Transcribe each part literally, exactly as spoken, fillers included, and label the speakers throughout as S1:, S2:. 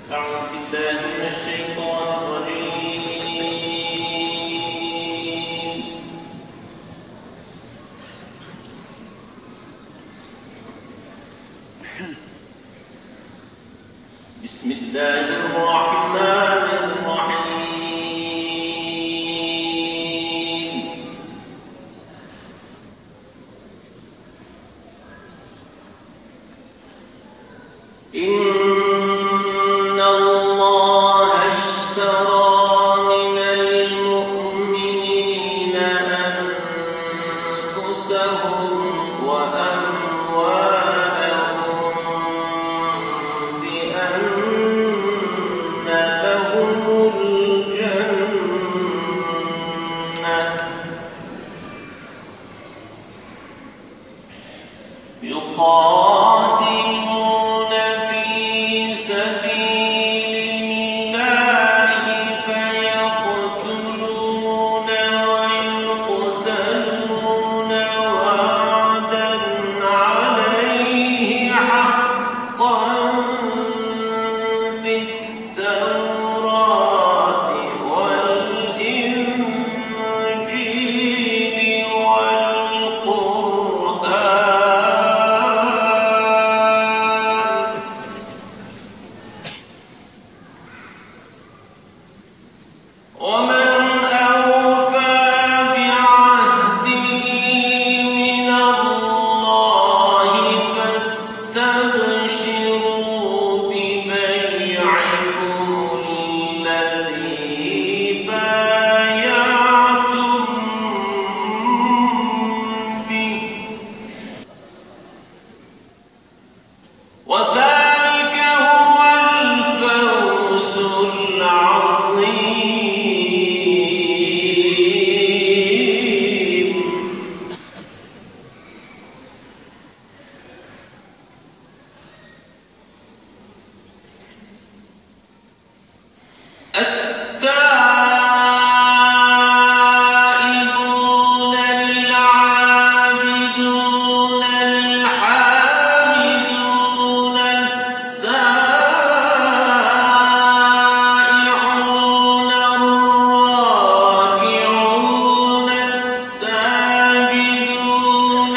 S1: بسم الله الرحمن الرحيم. إن الله اشترى من المؤمنين أنفسهم وأموالهم بأن لهم الجنة يقاتلون في سبيل الله فيقتلون ويقتلون وعدا عليه حقا في التوراة والإنجيل والقرآن. ومن أوفى بعهده من الله فاستبشروا ببيعكم الذي بايعتم به وذلك هو الفوز العظيم. التائبون العابدون الحامدون السائحون الراكعون الساجدون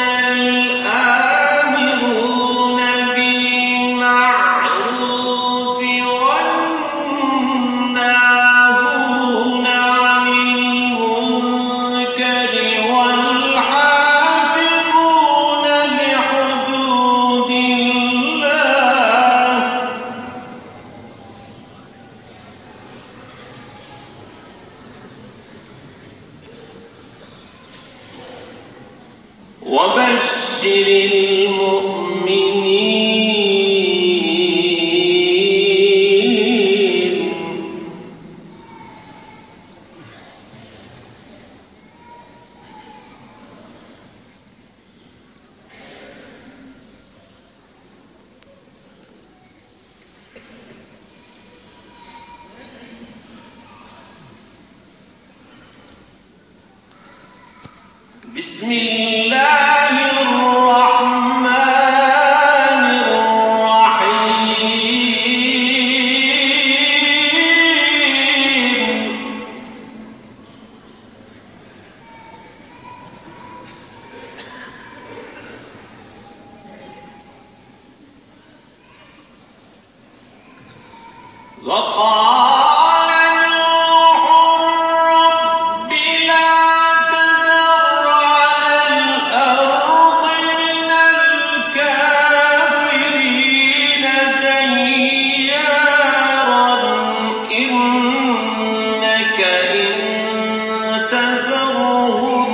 S1: الآمرون بالمعروف والناهون عن المنكر والحافظون لحدود الله وبشر المؤمنين. بسم الله الرحمن الرحيم. وقال نوح رب لا تذر على الأرض من الكافرين ديارا إنك إن تذرهم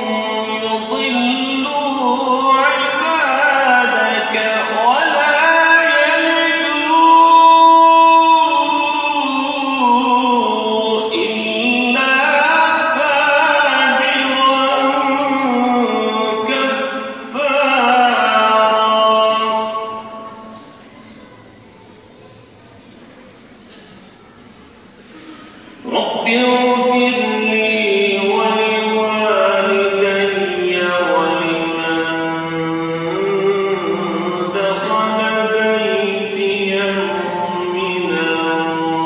S1: يضلوا عبادك ولا يلدوا إلا فاجرا كفارا. رب اغفر لي ولوالدي ولمن دخل بيتي مؤمنا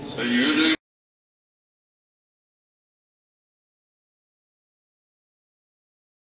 S1: سيدنا